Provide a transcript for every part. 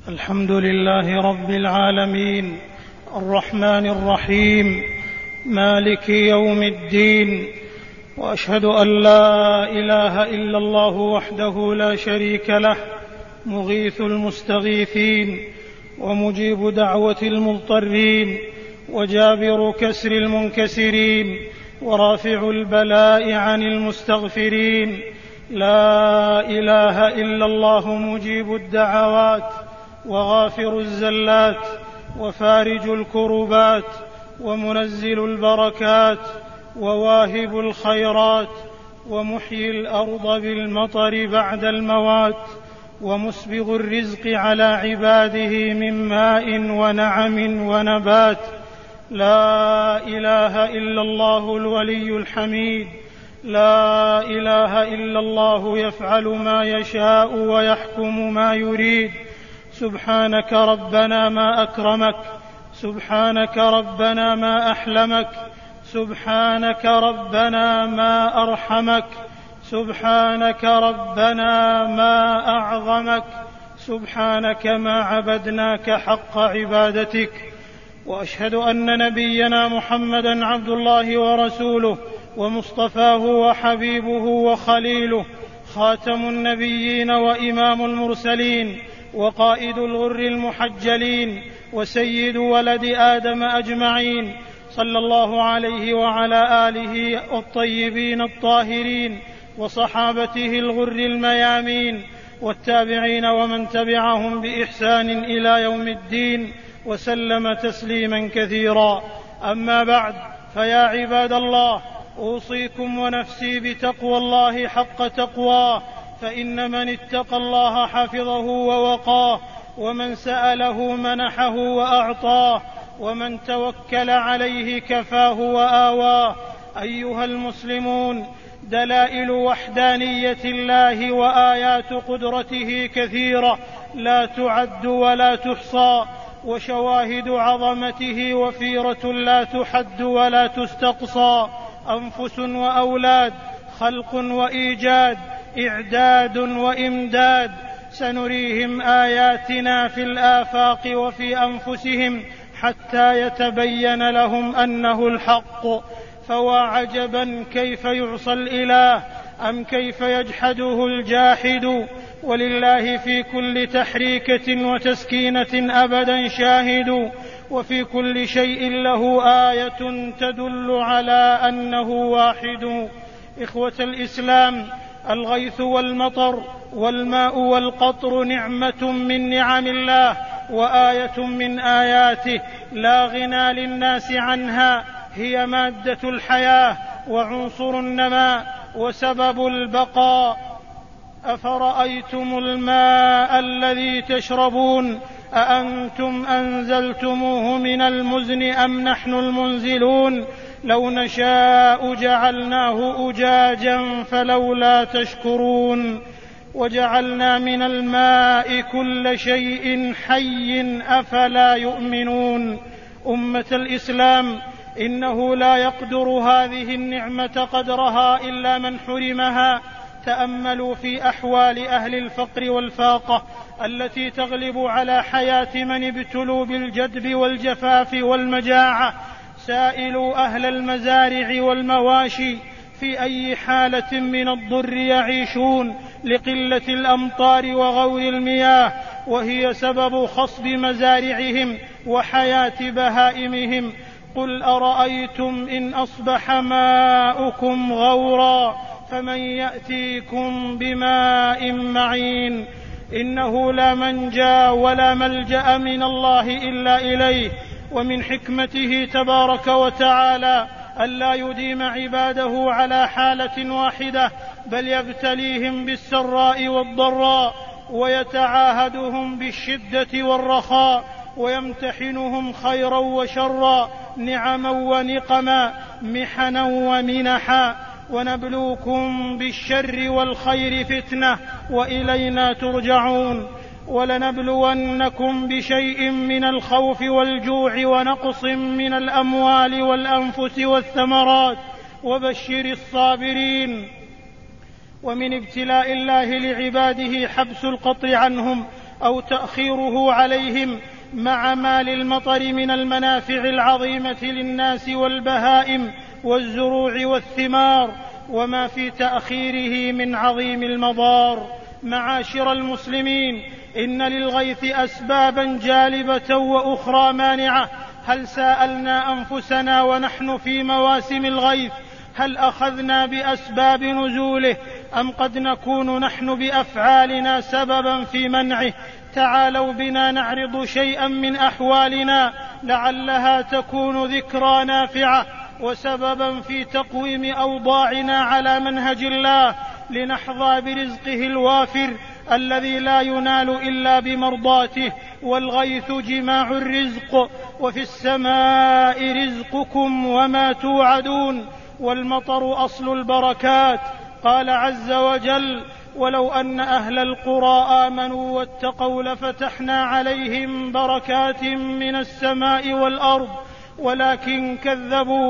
الحمد لله رب العالمين الرحمن الرحيم مالك يوم الدين، وأشهد أن لا إله إلا الله وحده لا شريك له، مغيث المستغيثين ومجيب دعوة المضطرين وجابر كسر المنكسرين ورافع البلاء عن المستغفرين. لا إله إلا الله مجيب الدعوات وغافر الزلات وفارج الكربات ومنزل البركات وواهب الخيرات ومحيي الأرض بالمطر بعد الموات ومسبغ الرزق على عباده من ماء ونعم ونبات. لا إله إلا الله الولي الحميد، لا إله إلا الله يفعل ما يشاء ويحكم ما يريد. سبحانك ربنا ما أكرمك، سبحانك ربنا ما أحلمك، سبحانك ربنا ما أرحمك، سبحانك ربنا ما أعظمك، سبحانك ما عبدناك حق عبادتك. وأشهد أن نبينا محمدًا عبد الله ورسوله ومصطفاه وحبيبه وخليله، خاتم النبيين وإمام المرسلين وقائد الغر المحجلين وسيد ولد آدم أجمعين، صلى الله عليه وعلى آله الطيبين الطاهرين وصحابته الغر الميامين والتابعين ومن تبعهم بإحسان إلى يوم الدين، وسلم تسليما كثيرا. أما بعد، فيا عباد الله، أوصيكم ونفسي بتقوى الله حق تقواه، فإن من اتقى الله حفظه ووقاه، ومن سأله منحه وأعطاه، ومن توكل عليه كفاه وآواه. أيها المسلمون، دلائل وحدانية الله وآيات قدرته كثيرة لا تعد ولا تحصى، وشواهد عظمته وفيرة لا تحد ولا تستقصى. أنفس وأولاد، خلق وإيجاد، إعداد وإمداد. سنريهم آياتنا في الآفاق وفي أنفسهم حتى يتبين لهم أنه الحق. فوا عجبا كيف يعصى الإله، أم كيف يجحده الجاحد. ولله في كل تحريكة وتسكينة أبدا شاهد، وفي كل شيء له آية تدل على أنه واحد. إخوة الإسلام، الغيث والمطر والماء والقطر نعمة من نعم الله وآية من آياته لا غنى للناس عنها، هي مادة الحياة وعنصر النماء وسبب البقاء. أفرأيتم الماء الذي تشربون، أأنتم أنزلتموه من المزن أم نحن المنزلون؟ لو نشاء جعلناه أجاجا فلولا تشكرون. وجعلنا من الماء كل شيء حي أفلا يؤمنون. أمة الإسلام، إنه لا يقدر هذه النعمة قدرها إلا من حرمها. تأملوا في أحوال أهل الفقر والفاقة التي تغلب على حياة من ابتلوا بالجدب والجفاف والمجاعة. سائلوا أهل المزارع والمواشي في أي حالة من الضر يعيشون لقلة الأمطار وغور المياه، وهي سبب خصب مزارعهم وحياة بهائمهم. قل أرأيتم إن أصبح ماؤكم غورا فمن يأتيكم بماء معين. إنه لا منجى ولا ملجأ من الله إلا إليه، ومن حكمته تبارك وتعالى ألا يديم عباده على حالة واحدة، بل يبتليهم بالسراء والضراء، ويتعاهدهم بالشدة والرخاء، ويمتحنهم خيرا وشرا، نعما ونقما، محنا ومنحا. ونبلوكم بالشر والخير فتنة وإلينا ترجعون. ولنبلونكم بشيء من الخوف والجوع ونقص من الأموال والأنفس والثمرات وبشر الصابرين. ومن ابتلاء الله لعباده حبس القطر عنهم أو تأخيره عليهم، مع ما للمطر من المنافع العظيمة للناس والبهائم والزروع والثمار، وما في تأخيره من عظيم المضار. معاشر المسلمين، إن للغيث أسبابا جالبة وأخرى مانعة. هل سألنا أنفسنا ونحن في مواسم الغيث هل أخذنا بأسباب نزوله، أم قد نكون نحن بأفعالنا سببا في منعه؟ تعالوا بنا نعرض شيئا من أحوالنا لعلها تكون ذكرى نافعة وسببا في تقويم أوضاعنا على منهج الله، لنحظى برزقه الوافر الذي لا ينال إلا بمرضاته. والغيث جماع الرزق، وفي السماء رزقكم وما توعدون، والمطر أصل البركات. قال عز وجل: ولو أن أهل القرى آمنوا واتقوا لفتحنا عليهم بركات من السماء والأرض ولكن كذبوا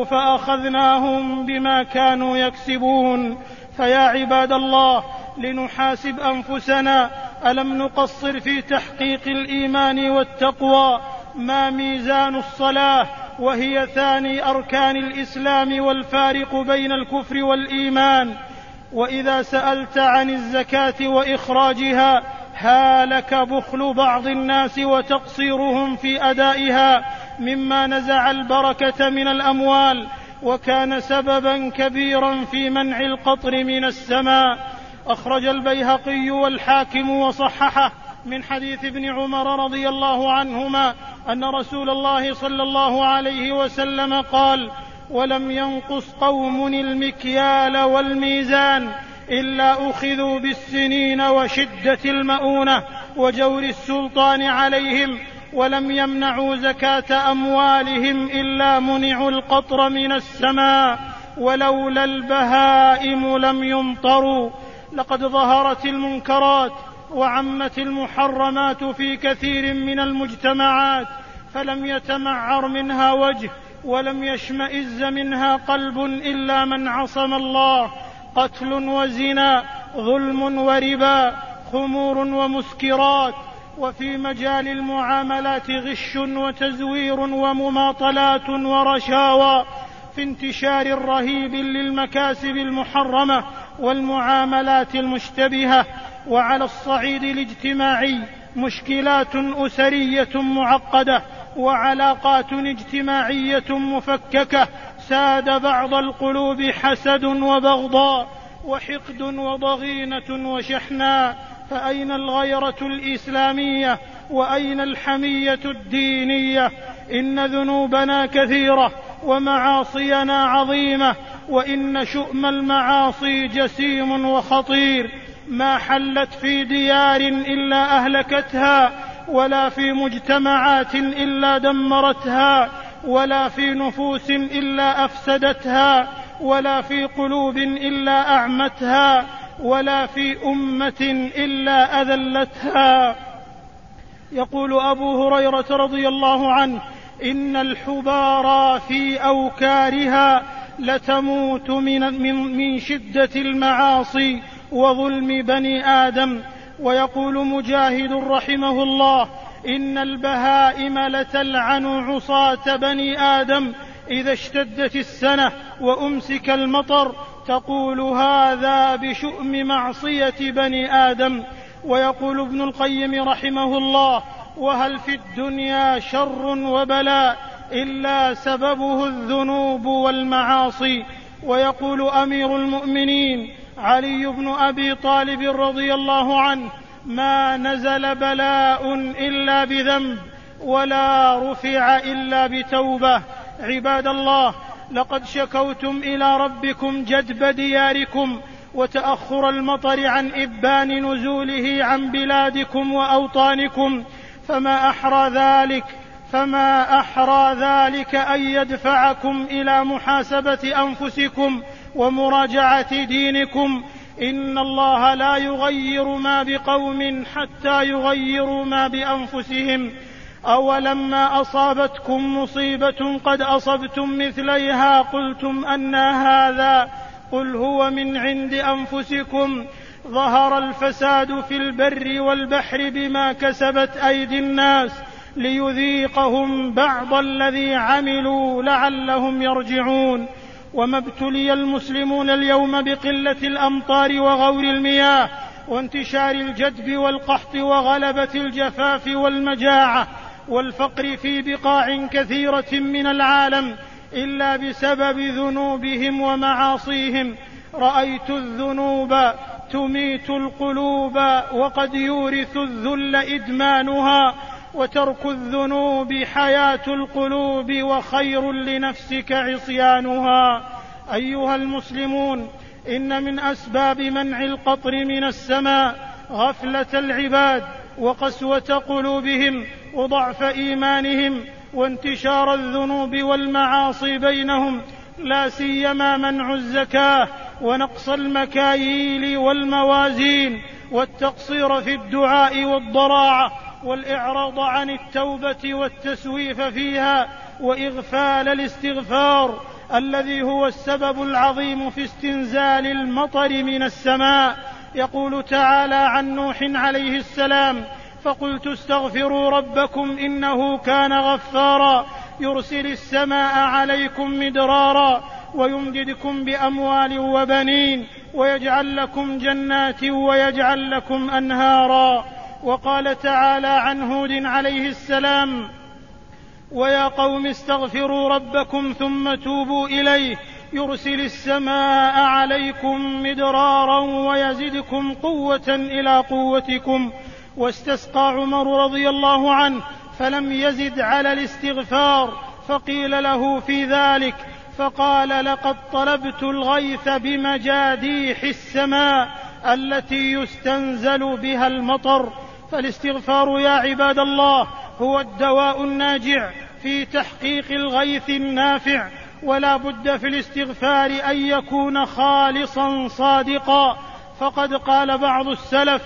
فأخذناهم بما كانوا يكسبون. فيا عباد الله، لنحاسب أنفسنا، ألم نقصر في تحقيق الإيمان والتقوى؟ ما ميزان الصلاة وهي ثاني أركان الإسلام والفارق بين الكفر والإيمان؟ وإذا سألت عن الزكاة وإخراجها، هالك بخل بعض الناس وتقصيرهم في أدائها، مما نزع البركة من الأموال وكان سببا كبيرا في منع القطر من السماء. أخرج البيهقي والحاكم وصححه من حديث ابن عمر رضي الله عنهما أن رسول الله صلى الله عليه وسلم قال: ولم ينقص قوم المكيال والميزان إلا أخذوا بالسنين وشدة المؤونة وجور السلطان عليهم، ولم يمنعوا زكاة أموالهم إلا منعوا القطر من السماء، ولولا البهائم لم يمطروا. لقد ظهرت المنكرات وعمت المحرمات في كثير من المجتمعات، فلم يتمعر منها وجه ولم يشمئز منها قلب إلا من عصم الله: قتل وزنا، ظلم وربا، خمور ومسكرات. وفي مجال المعاملات غش وتزوير ومماطلات ورشاوى، في انتشار رهيب للمكاسب المحرمة والمعاملات المشتبهة. وعلى الصعيد الاجتماعي مشكلات أسرية معقدة وعلاقات اجتماعية مفككة، ساد بعض القلوب حسد وبغضاء وحقد وضغينة وشحناء. فأين الغيرة الإسلامية وأين الحمية الدينية؟ إن ذنوبنا كثيرة ومعاصينا عظيمة، وإن شؤم المعاصي جسيم وخطير، ما حلت في ديار إلا أهلكتها، ولا في مجتمعات إلا دمرتها، ولا في نفوس إلا أفسدتها، ولا في قلوب إلا أعمتها، ولا في أمة إلا أذلتها. يقول أبو هريرة رضي الله عنه: إن الحبارى في أوكارها لتموت من شدة المعاصي وظلم بني آدم. ويقول مجاهد رحمه الله: إن البهائم لتلعن عصاة بني آدم إذا اشتدت السنة وأمسك المطر، تقول هذا بشؤم معصية بني آدم. ويقول ابن القيم رحمه الله: وهل في الدنيا شر وبلاء إلا سببه الذنوب والمعاصي؟ ويقول أمير المؤمنين علي بن أبي طالب رضي الله عنه: ما نزل بلاء إلا بذنب ولا رفع إلا بتوبة. عباد الله، لقد شكوتم إلى ربكم جدب دياركم وتأخر المطر عن إبان نزوله عن بلادكم وأوطانكم، فما أحرى ذلك أن يدفعكم إلى محاسبة أنفسكم ومراجعة دينكم. إن الله لا يغير ما بقوم حتى يغيروا ما بأنفسهم. أولما أصابتكم مصيبة قد أصبتم مثليها قلتم أنى هذا؟ قل هو من عند أنفسكم. ظهر الفساد في البر والبحر بما كسبت أيدي الناس ليذيقهم بعض الذي عملوا لعلهم يرجعون. وما ابتلي المسلمون اليوم بقلة الأمطار وغور المياه وانتشار الجدب والقحط وغلبة الجفاف والمجاعة والفقر في بقاع كثيرة من العالم إلا بسبب ذنوبهم ومعاصيهم. رأيت الذنوب تميت القلوب وقد يورث الذل إدمانها، وترك الذنوب حياة القلوب وخير لنفسك عصيانها. أيها المسلمون، إن من أسباب منع القطر من السماء غفلة العباد وقسوة قلوبهم وضعف إيمانهم وانتشار الذنوب والمعاصي بينهم، لا سيما منع الزكاة ونقص المكاييل والموازين والتقصير في الدعاء والضراعة والإعراض عن التوبة والتسويف فيها وإغفال الاستغفار الذي هو السبب العظيم في استنزال المطر من السماء. يقول تعالى عن نوح عليه السلام: فقلت استغفروا ربكم إنه كان غفارا يرسل السماء عليكم مدرارا ويمددكم بأموال وبنين ويجعل لكم جنات ويجعل لكم أنهارا. وقال تعالى عن هود عليه السلام: ويا قوم استغفروا ربكم ثم توبوا إليه يرسل السماء عليكم مدرارا ويزدكم قوة إلى قوتكم. واستسقى عمر رضي الله عنه فلم يزد على الاستغفار، فقيل له في ذلك فقال: لقد طلبت الغيث بمجاديح السماء التي يستنزل بها المطر. فالاستغفار يا عباد الله هو الدواء الناجع في تحقيق الغيث النافع، ولا بد في الاستغفار أن يكون خالصا صادقا. فقد قال بعض السلف: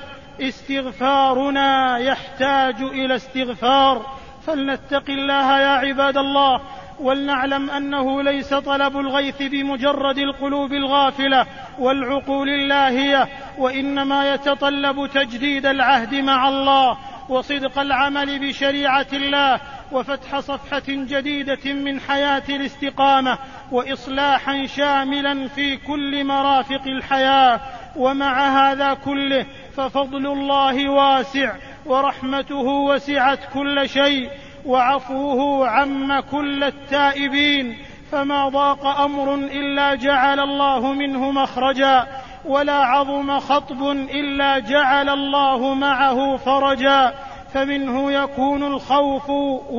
استغفارنا يحتاج إلى استغفار. فلنتق الله يا عباد الله، ولنعلم أنه ليس طلب الغيث بمجرد القلوب الغافلة والعقول اللاهية، وإنما يتطلب تجديد العهد مع الله وصدق العمل بشريعة الله وفتح صفحة جديدة من حياة الاستقامة وإصلاحا شاملا في كل مرافق الحياة. ومع هذا كله ففضل الله واسع ورحمته وسعت كل شيء وعفوه عم كل التائبين، فما ضاق أمر إلا جعل الله منه مخرجا، ولا عظم خطب إلا جعل الله معه فرجا. فمنه يكون الخوف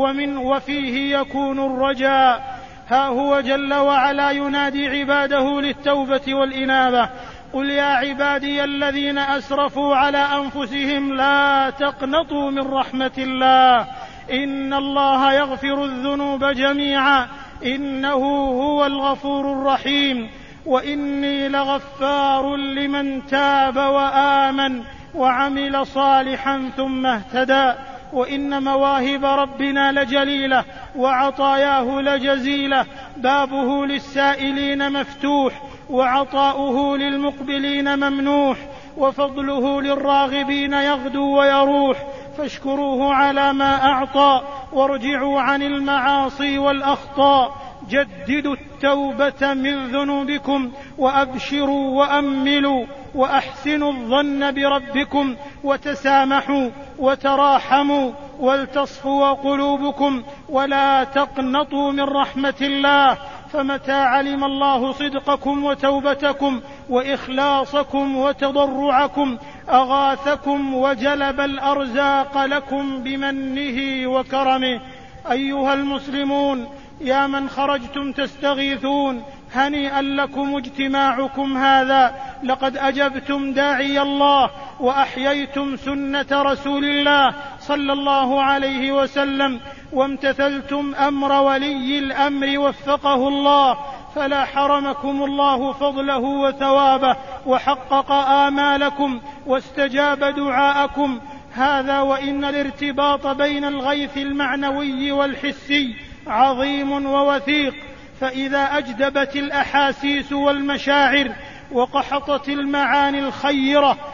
وفيه يكون الرجاء. ها هو جل وعلا ينادي عباده للتوبة والإنابة: قل يا عبادي الذين أسرفوا على أنفسهم لا تقنطوا من رحمة الله إن الله يغفر الذنوب جميعا إنه هو الغفور الرحيم وإني لغفار لمن تاب وآمن وعمل صالحا ثم اهتدى. وإن مواهب ربنا لجليلة وعطاياه لجزيلة، بابه للسائلين مفتوح وعطاؤه للمقبلين ممنوح، وفضله للراغبين يغدو ويروح. فاشكروه على ما أعطى وارجعوا عن المعاصي والأخطاء. جددوا التوبة من ذنوبكم وأبشروا وأملوا وأحسنوا الظن بربكم وتسامحوا وتراحموا ولتصفوا قلوبكم ولا تقنطوا من رحمة الله. فمتى علم الله صدقكم وتوبتكم وإخلاصكم وتضرعكم أغاثكم وجلب الأرزاق لكم بمنه وكرمه. أيها المسلمون، يا من خرجتم تستغيثون، هنيئا لكم اجتماعكم هذا، لقد أجبتم داعي الله وأحييتم سنة رسول الله صلى الله عليه وسلم وامتثلتم أمر ولي الأمر وفقه الله، فلا حرمكم الله فضله وثوابه وحقق آمالكم واستجاب دعاءكم. هذا وإن الارتباط بين الغيث المعنوي والحسي عظيم ووثيق، فإذا أجدبت الأحاسيس والمشاعر وقحطت المعاني الخيرة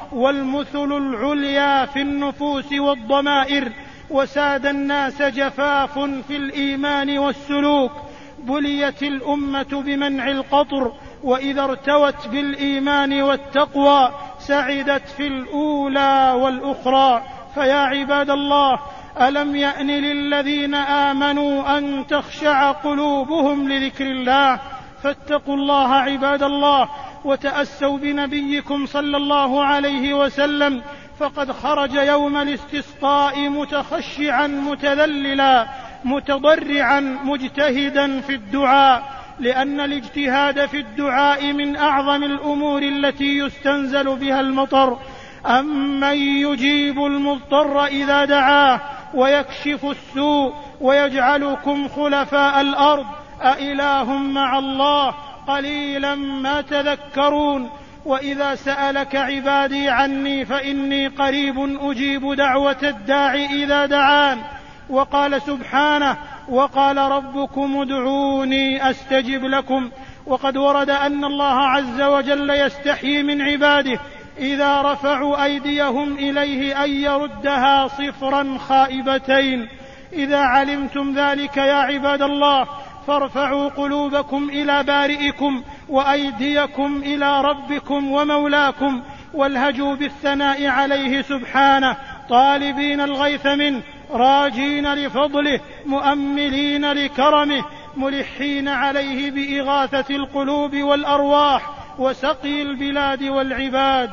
والمثل العليا في النفوس والضمائر، وساد الناس جفاف في الإيمان والسلوك. بليت الأمة بمنع القطر، وإذا ارتوت بالإيمان والتقوى سعدت في الأولى والأخرى. فيا عباد الله، ألم يأن للذين آمنوا أن تخشع قلوبهم لذكر الله؟ فاتقوا الله عباد الله، وتأسوا بنبيكم صلى الله عليه وسلم، فقد خرج يوم الاستسقاء متخشعا متذللا متضرعا مجتهدا في الدعاء، لأن الاجتهاد في الدعاء من أعظم الأمور التي يستنزل بها المطر. أمن يجيب المضطر إذا دعاه ويكشف السوء ويجعلكم خلفاء الأرض أإله مع الله قليلا ما تذكرون. وإذا سألك عبادي عني فإني قريب أجيب دعوة الداع إذا دعان. وقال سبحانه: وقال ربكم ادعوني أستجب لكم. وقد ورد أن الله عز وجل يستحيي من عباده إذا رفعوا أيديهم إليه أن يردها صفرا خائبتين. إذا علمتم ذلك يا عباد الله فارفعوا قلوبكم إلى بارئكم وأيديكم إلى ربكم ومولاكم، والهجوا بالثناء عليه سبحانه، طالبين الغيث منه، راجين لفضله، مؤملين لكرمه، ملحين عليه بإغاثة القلوب والأرواح وسقي البلاد والعباد.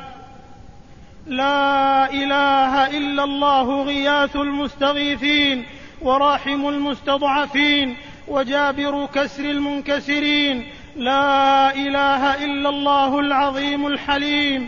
لا إله إلا الله غياث المستغيثين، وراحم المستضعفين، وجابر كسر المنكسرين. لا إله إلا الله العظيم الحليم.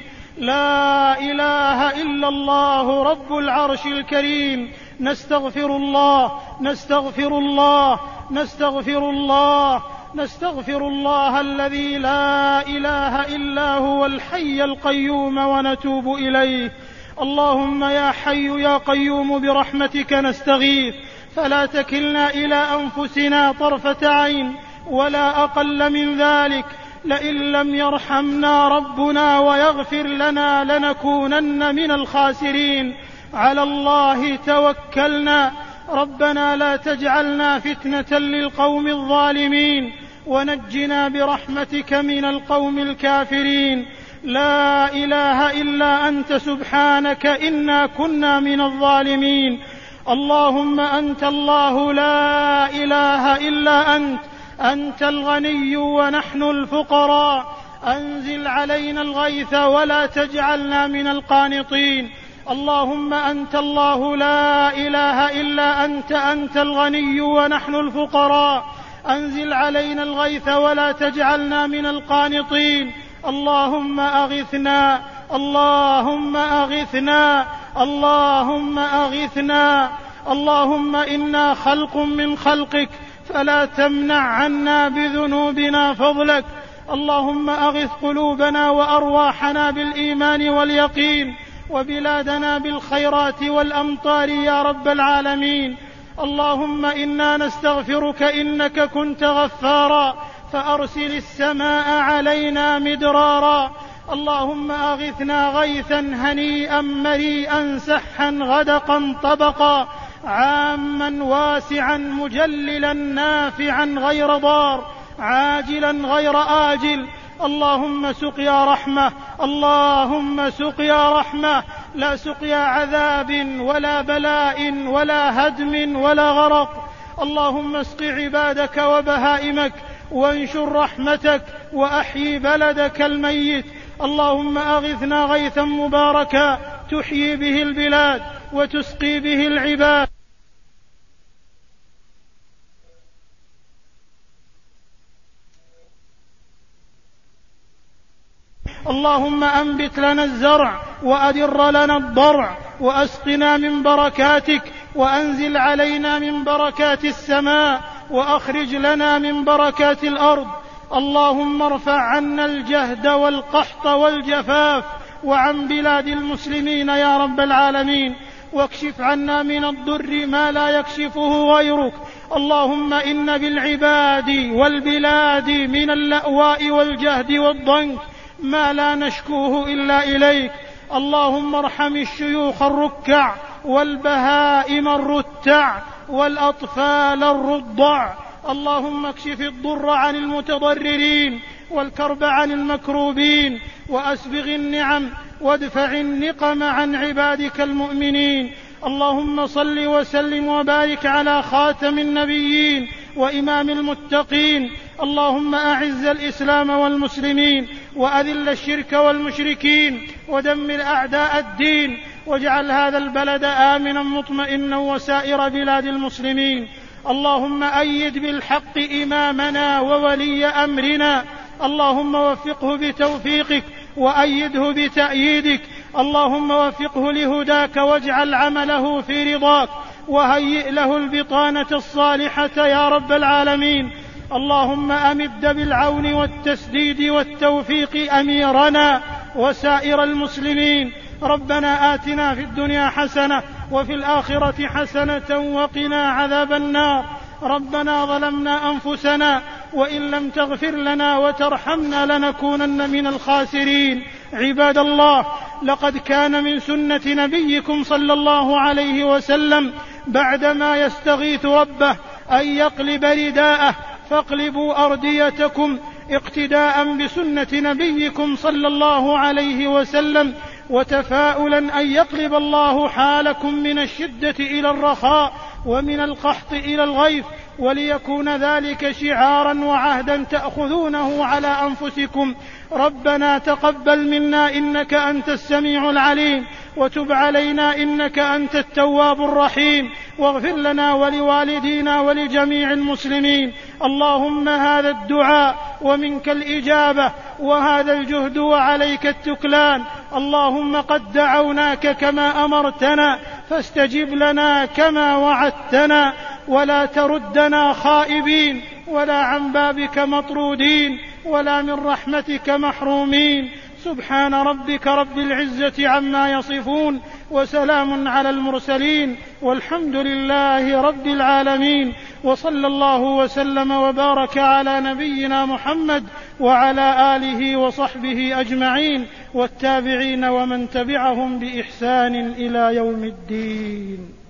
لا إله إلا الله رب العرش الكريم. نستغفر الله نستغفر الله نستغفر الله نستغفر الله الذي لا إله إلا هو الحي القيوم ونتوب إليه. اللهم يا حي يا قيوم برحمتك نستغيث، فلا تكلنا إلى أنفسنا طرفة عين ولا أقل من ذلك. لئن لم يرحمنا ربنا ويغفر لنا لنكونن من الخاسرين. على الله توكلنا. ربنا لا تجعلنا فتنة للقوم الظالمين، ونجنا برحمتك من القوم الكافرين. لا إله إلا أنت سبحانك إنا كنا من الظالمين. اللهم أنت الله لا إله إلا أنت، أنت الغني ونحن الفقراء. أنزل علينا الغيث ولا تجعلنا من القانطين. اللهم أنت الله لا إله إلا أنت، أنت الغني ونحن الفقراء. أنزل علينا الغيث ولا تجعلنا من القانطين. اللهم أغثنا اللهم أغثنا اللهم أغثنا. اللهم إنا خلق من خلقك فلا تمنع عنا بذنوبنا فضلك. اللهم أغث قلوبنا وأرواحنا بالإيمان واليقين، وبلادنا بالخيرات والأمطار يا رب العالمين. اللهم إنا نستغفرك إنك كنت غفارا، فأرسل السماء علينا مدرارا. اللهم أغثنا غيثا هنيئا مريئا سحا غدقا طبقا، عاما واسعا مجللا نافعا غير ضار، عاجلا غير آجل. اللهم سقيا رحمة، اللهم سقيا رحمة، لا سقيا عذاب ولا بلاء ولا هدم ولا غرق. اللهم اسق عبادك وبهائمك، وانشر رحمتك، وأحيي بلدك الميت. اللهم أغثنا غيثا مباركا تحيي به البلاد وتسقي به العباد. اللهم أنبت لنا الزرع وأدر لنا الضرع، وأسقنا من بركاتك، وأنزل علينا من بركات السماء، وأخرج لنا من بركات الأرض. اللهم ارفع عنا الجهد والقحط والجفاف وعن بلاد المسلمين يا رب العالمين، واكشف عنا من الضر ما لا يكشفه غيرك. اللهم إن بالعباد والبلاد من اللأواء والجهد والضنك ما لا نشكوه إلا إليك. اللهم ارحم الشيوخ الركع والبهائم الرتع والأطفال الرضع. اللهم اكشف الضر عن المتضررين والكرب عن المكروبين وأسبغ النعم وادفع النقم عن عبادك المؤمنين. اللهم صل وسلم وبارك على خاتم النبيين وإمام المتقين. اللهم أعز الإسلام والمسلمين وأذل الشرك والمشركين ودمر أعداء الدين، واجعل هذا البلد آمنا مطمئنا وسائر بلاد المسلمين. اللهم أيد بالحق إمامنا وولي أمرنا، اللهم وفقه بتوفيقك وأيده بتأييدك. اللهم وفقه لهداك واجعل عمله في رضاك وهيئ له البطانة الصالحة يا رب العالمين. اللهم أمد بالعون والتسديد والتوفيق أميرنا وسائر المسلمين. ربنا آتنا في الدنيا حسنة وفي الآخرة حسنة وقنا عذاب النار. ربنا ظلمنا أنفسنا وإن لم تغفر لنا وترحمنا لنكونن من الخاسرين. عباد الله، لقد كان من سنة نبيكم صلى الله عليه وسلم بعدما يستغيث ربه أن يقلب رداءه، فاقلبوا أرديتكم اقتداء بسنة نبيكم صلى الله عليه وسلم، وتفاؤلا أن يقلب الله حالكم من الشدة إلى الرخاء ومن القحط إلى الغيث، وليكون ذلك شعارا وعهدا تأخذونه على أنفسكم. ربنا تقبل منا إنك أنت السميع العليم، وتب علينا إنك أنت التواب الرحيم، واغفر لنا ولوالدينا ولجميع المسلمين. اللهم هذا الدعاء ومنك الإجابة، وهذا الجهد وعليك التكلان. اللهم قد دعوناك كما أمرتنا فاستجب لنا كما وعدتنا، ولا تردنا خائبين ولا عن بابك مطرودين ولا من رحمتك محرومين. سبحان ربك رب العزة عما يصفون، وسلام على المرسلين، والحمد لله رب العالمين. وصلى الله وسلم وبارك على نبينا محمد وعلى آله وصحبه أجمعين، والتابعين ومن تبعهم بإحسان إلى يوم الدين.